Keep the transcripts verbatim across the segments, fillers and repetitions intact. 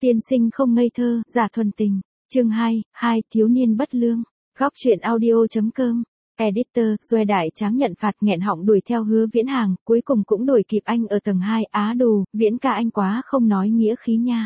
Tiên sinh không ngây thơ, giả thuần tình. Chương hai, hai thiếu niên bất lương. Góc truyện audio.com. Editor, Doe Đại Tráng nhận phạt nghẹn họng đuổi theo Hứa Viễn Hàng, cuối cùng cũng đuổi kịp anh ở tầng hai. Á đù, Viễn ca anh quá không nói nghĩa khí nha.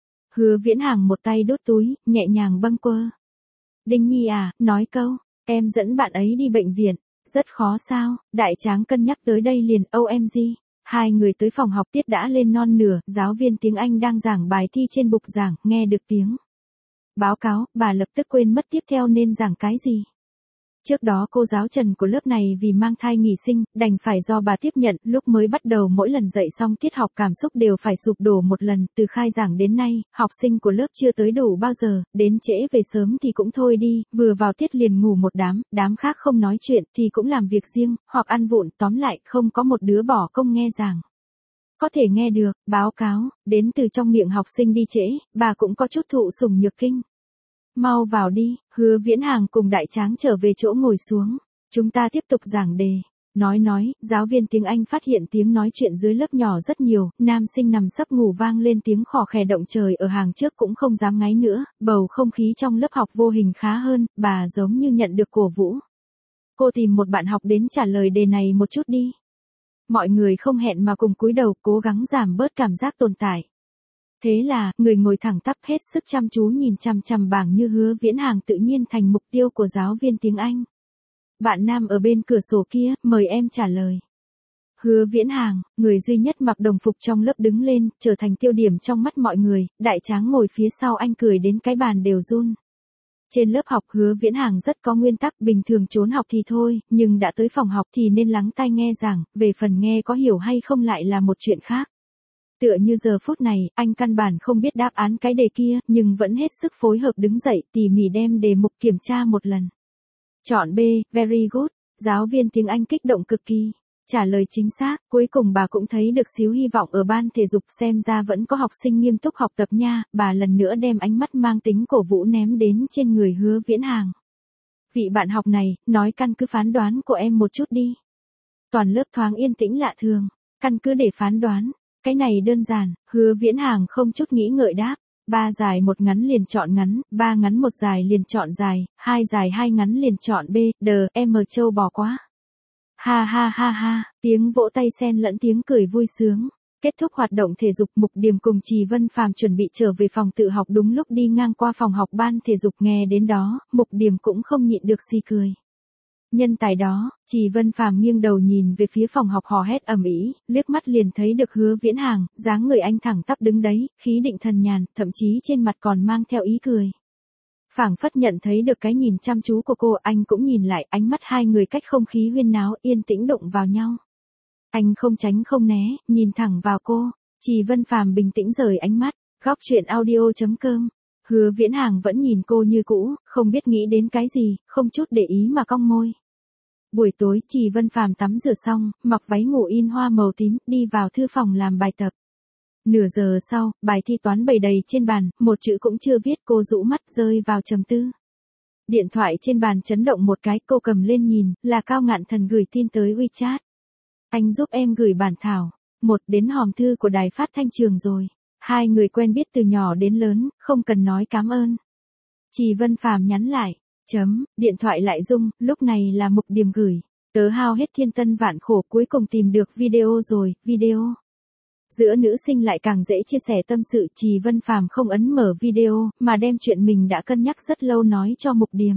Hứa Viễn Hàng một tay đút túi, nhẹ nhàng bâng quơ. Đinh Nhi à, nói câu, em dẫn bạn ấy đi bệnh viện. Rất khó sao? Đại Tráng cân nhắc tới đây liền. O M G. Hai người tới phòng học, tiết đã lên non nửa, giáo viên tiếng Anh đang giảng bài thi trên bục giảng, nghe được tiếng báo cáo, bà lập tức quên mất tiếp theo nên giảng cái gì. Trước đó cô giáo Trần của lớp này vì mang thai nghỉ sinh, đành phải do bà tiếp nhận. Lúc mới bắt đầu mỗi lần dạy xong tiết học cảm xúc đều phải sụp đổ một lần. Từ khai giảng đến nay, học sinh của lớp chưa tới đủ bao giờ, đến trễ về sớm thì cũng thôi đi, vừa vào tiết liền ngủ một đám, đám khác không nói chuyện thì cũng làm việc riêng, hoặc ăn vụng, tóm lại không có một đứa bỏ công nghe giảng. Có thể nghe được báo cáo đến từ trong miệng học sinh đi trễ, bà cũng có chút thụ sủng nhược kinh. Mau vào đi. Hứa Viễn Hàng cùng Đại Tráng trở về chỗ ngồi xuống. Chúng ta tiếp tục giảng đề. Nói nói, giáo viên tiếng Anh phát hiện tiếng nói chuyện dưới lớp nhỏ rất nhiều, nam sinh nằm sấp ngủ vang lên tiếng khò khè động trời ở hàng trước cũng không dám ngáy nữa, bầu không khí trong lớp học vô hình khá hơn, bà giống như nhận được cổ vũ. Cô tìm một bạn học đến trả lời đề này một chút đi. Mọi người không hẹn mà cùng cúi đầu, cố gắng giảm bớt cảm giác tồn tại. Thế là, người ngồi thẳng tắp hết sức chăm chú nhìn chằm chằm bảng như Hứa Viễn Hàng tự nhiên thành mục tiêu của giáo viên tiếng Anh. Bạn nam ở bên cửa sổ kia, mời em trả lời. Hứa Viễn Hàng, người duy nhất mặc đồng phục trong lớp đứng lên, trở thành tiêu điểm trong mắt mọi người. Đại Tráng ngồi phía sau anh cười đến cái bàn đều run. Trên lớp học Hứa Viễn Hàng rất có nguyên tắc, bình thường trốn học thì thôi, nhưng đã tới phòng học thì nên lắng tai nghe giảng, về phần nghe có hiểu hay không lại là một chuyện khác. Tựa như giờ phút này, anh căn bản không biết đáp án cái đề kia, nhưng vẫn hết sức phối hợp đứng dậy tỉ mỉ đem đề mục kiểm tra một lần. Chọn B, very good, giáo viên tiếng Anh kích động cực kỳ. Trả lời chính xác, cuối cùng bà cũng thấy được xíu hy vọng ở ban thể dục, xem ra vẫn có học sinh nghiêm túc học tập nha. Bà lần nữa đem ánh mắt mang tính cổ vũ ném đến trên người Hứa Viễn Hàng. Vị bạn học này, nói căn cứ phán đoán của em một chút đi. Toàn lớp thoáng yên tĩnh lạ thường, căn cứ để phán đoán. Cái này đơn giản, Hứa Viễn Hàng không chút nghĩ ngợi đáp. Ba dài một ngắn liền chọn ngắn, ba ngắn một dài liền chọn dài, hai dài hai ngắn liền chọn B, D, M châu bò quá. Ha ha ha ha, tiếng vỗ tay xen lẫn tiếng cười vui sướng. Kết thúc hoạt động thể dục, Mục Điềm cùng Trì Vân Phàm chuẩn bị trở về phòng tự học, đúng lúc đi ngang qua phòng học ban thể dục, nghe đến đó, Mục Điềm cũng không nhịn được xì cười. Nhân tài đó, Trì Vân Phàm nghiêng đầu nhìn về phía phòng học hò hét ầm ĩ, liếc mắt liền thấy được Hứa Viễn Hàng, dáng người anh thẳng tắp đứng đấy, khí định thần nhàn, thậm chí trên mặt còn mang theo ý cười. Phảng phất nhận thấy được cái nhìn chăm chú của cô, anh cũng nhìn lại, ánh mắt hai người cách không khí huyên náo, yên tĩnh đụng vào nhau. Anh không tránh không né, nhìn thẳng vào cô. Trì Vân Phàm bình tĩnh rời ánh mắt. Góc truyện audio.com. Hứa Viễn Hàng vẫn nhìn cô như cũ, không biết nghĩ đến cái gì, không chút để ý mà cong môi. Buổi tối, Trì Vân Phàm tắm rửa xong, mặc váy ngủ in hoa màu tím, đi vào thư phòng làm bài tập. Nửa giờ sau, bài thi toán bày đầy trên bàn, một chữ cũng chưa viết, cô rũ mắt rơi vào trầm tư. Điện thoại trên bàn chấn động một cái, cô cầm lên nhìn, là Cao Ngạn Thần gửi tin tới WeChat. Anh giúp em gửi bản thảo. Một, đến hòm thư của đài phát thanh trường rồi. Hai người quen biết từ nhỏ đến lớn, không cần nói cảm ơn. Trì Vân Phàm nhắn lại. Chấm, điện thoại lại rung, lúc này là Mục Điềm gửi. Tớ hao hết thiên tân vạn khổ cuối cùng tìm được video rồi, video. Giữa nữ sinh lại càng dễ chia sẻ tâm sự, Trì Vân Phàm không ấn mở video, mà đem chuyện mình đã cân nhắc rất lâu nói cho Mục Điềm.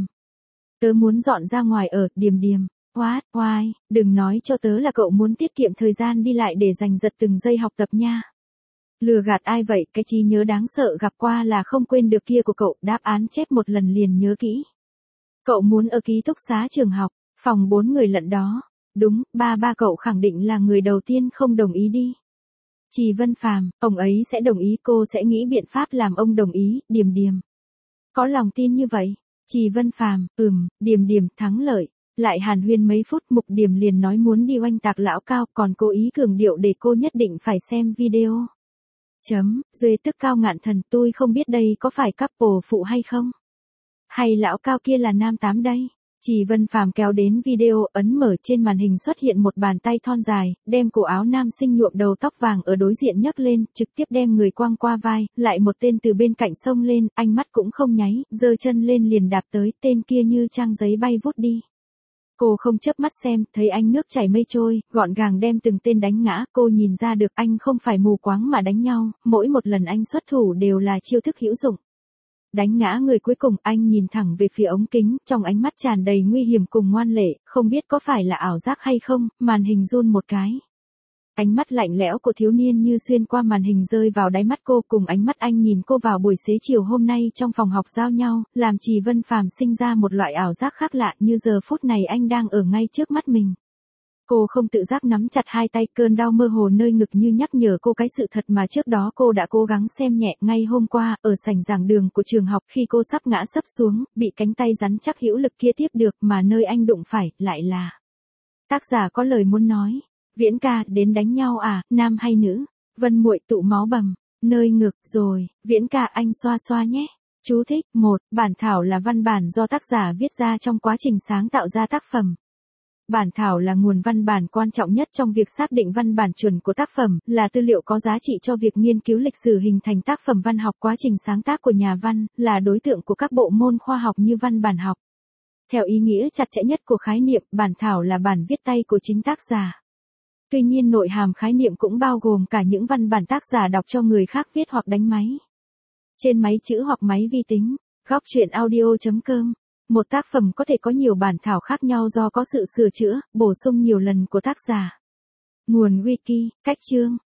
Tớ muốn dọn ra ngoài ở, Điềm Điềm. What, why, đừng nói cho tớ là cậu muốn tiết kiệm thời gian đi lại để giành giật từng giây học tập nha. Lừa gạt ai vậy, cái trí nhớ đáng sợ gặp qua là không quên được kia của cậu, đáp án chép một lần liền nhớ kỹ. Cậu muốn ở ký túc xá trường học, phòng bốn người lận đó. Đúng, ba ba cậu khẳng định là người đầu tiên không đồng ý đi. Trì Vân Phàm, ông ấy sẽ đồng ý, cô sẽ nghĩ biện pháp làm ông đồng ý, Điềm Điềm. Có lòng tin như vậy. Trì Vân Phàm, ừm, Điềm Điềm, thắng lợi. Lại hàn huyên mấy phút, Mục Điềm liền nói muốn đi oanh tạc lão Cao, còn cố ý cường điệu để cô nhất định phải xem video. Chấm, Duê tức Cao Ngạn Thần, tôi không biết đây có phải couple phụ hay không? Hay lão Cao kia là nam tám đây? Trì Vân Phàm kéo đến video, ấn mở trên màn hình xuất hiện một bàn tay thon dài, đem cổ áo nam sinh nhuộm đầu tóc vàng ở đối diện nhấc lên, trực tiếp đem người quăng qua vai, lại một tên từ bên cạnh xông lên, ánh mắt cũng không nháy, giơ chân lên liền đạp tới, tên kia như trang giấy bay vút đi. Cô không chớp mắt xem, thấy anh nước chảy mây trôi, gọn gàng đem từng tên đánh ngã, cô nhìn ra được anh không phải mù quáng mà đánh nhau, mỗi một lần anh xuất thủ đều là chiêu thức hữu dụng. Đánh ngã người cuối cùng, anh nhìn thẳng về phía ống kính, trong ánh mắt tràn đầy nguy hiểm cùng ngoan lệ, không biết có phải là ảo giác hay không, màn hình run một cái. Ánh mắt lạnh lẽo của thiếu niên như xuyên qua màn hình rơi vào đáy mắt cô, cùng ánh mắt anh nhìn cô vào buổi xế chiều hôm nay trong phòng học giao nhau, làm Trì Vân Phàm sinh ra một loại ảo giác khác lạ, như giờ phút này anh đang ở ngay trước mắt mình. Cô không tự giác nắm chặt hai tay, cơn đau mơ hồ nơi ngực như nhắc nhở cô cái sự thật mà trước đó cô đã cố gắng xem nhẹ. Ngay hôm qua, ở sảnh giảng đường của trường học, khi cô sắp ngã sấp xuống, bị cánh tay rắn chắc hữu lực kia tiếp được, mà nơi anh đụng phải, lại là... Tác giả có lời muốn nói. Viễn ca, đến đánh nhau à, nam hay nữ? Vân muội tụ máu bầm, nơi ngực, rồi, Viễn ca anh xoa xoa nhé. Chú thích, một, bản thảo là văn bản do tác giả viết ra trong quá trình sáng tạo ra tác phẩm. Bản thảo là nguồn văn bản quan trọng nhất trong việc xác định văn bản chuẩn của tác phẩm, là tư liệu có giá trị cho việc nghiên cứu lịch sử hình thành tác phẩm văn học. Quá trình sáng tác của nhà văn, là đối tượng của các bộ môn khoa học như văn bản học. Theo ý nghĩa chặt chẽ nhất của khái niệm, bản thảo là bản viết tay của chính tác giả. Tuy nhiên nội hàm khái niệm cũng bao gồm cả những văn bản tác giả đọc cho người khác viết hoặc đánh máy trên máy chữ hoặc máy vi tính. Góc truyện audio chấm com. Một tác phẩm có thể có nhiều bản thảo khác nhau do có sự sửa chữa, bổ sung nhiều lần của tác giả. Nguồn wiki, cách chương.